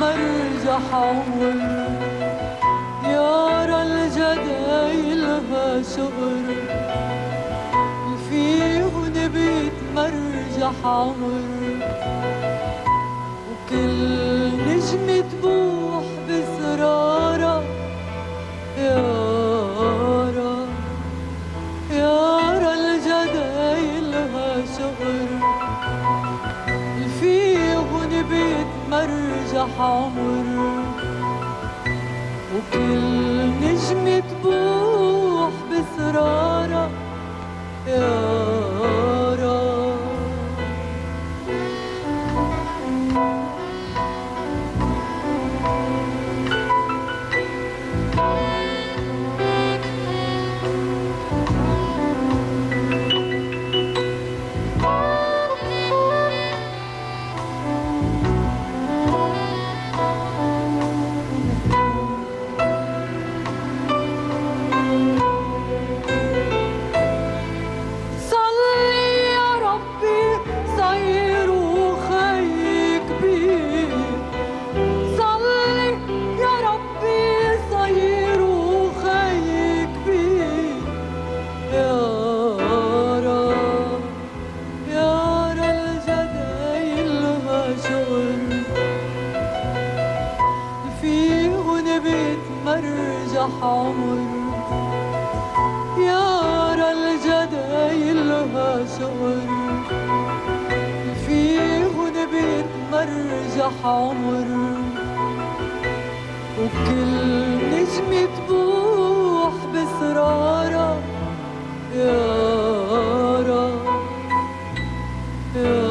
بتمرجح عمر، يارا الجدايلها شقر، فيهن بيتمرجح عمر، وكل نجمة تبوح بسرارة. يارا يارا الجدايلها شقر، فيهن بيتمرجح عمر، وكل نجمة تبوح بسرارة. يارا عمر، يارا الجدايلها شقر، فيهن بيتمرجح عمر، وكل نجمة تبوح بسرارة. يارا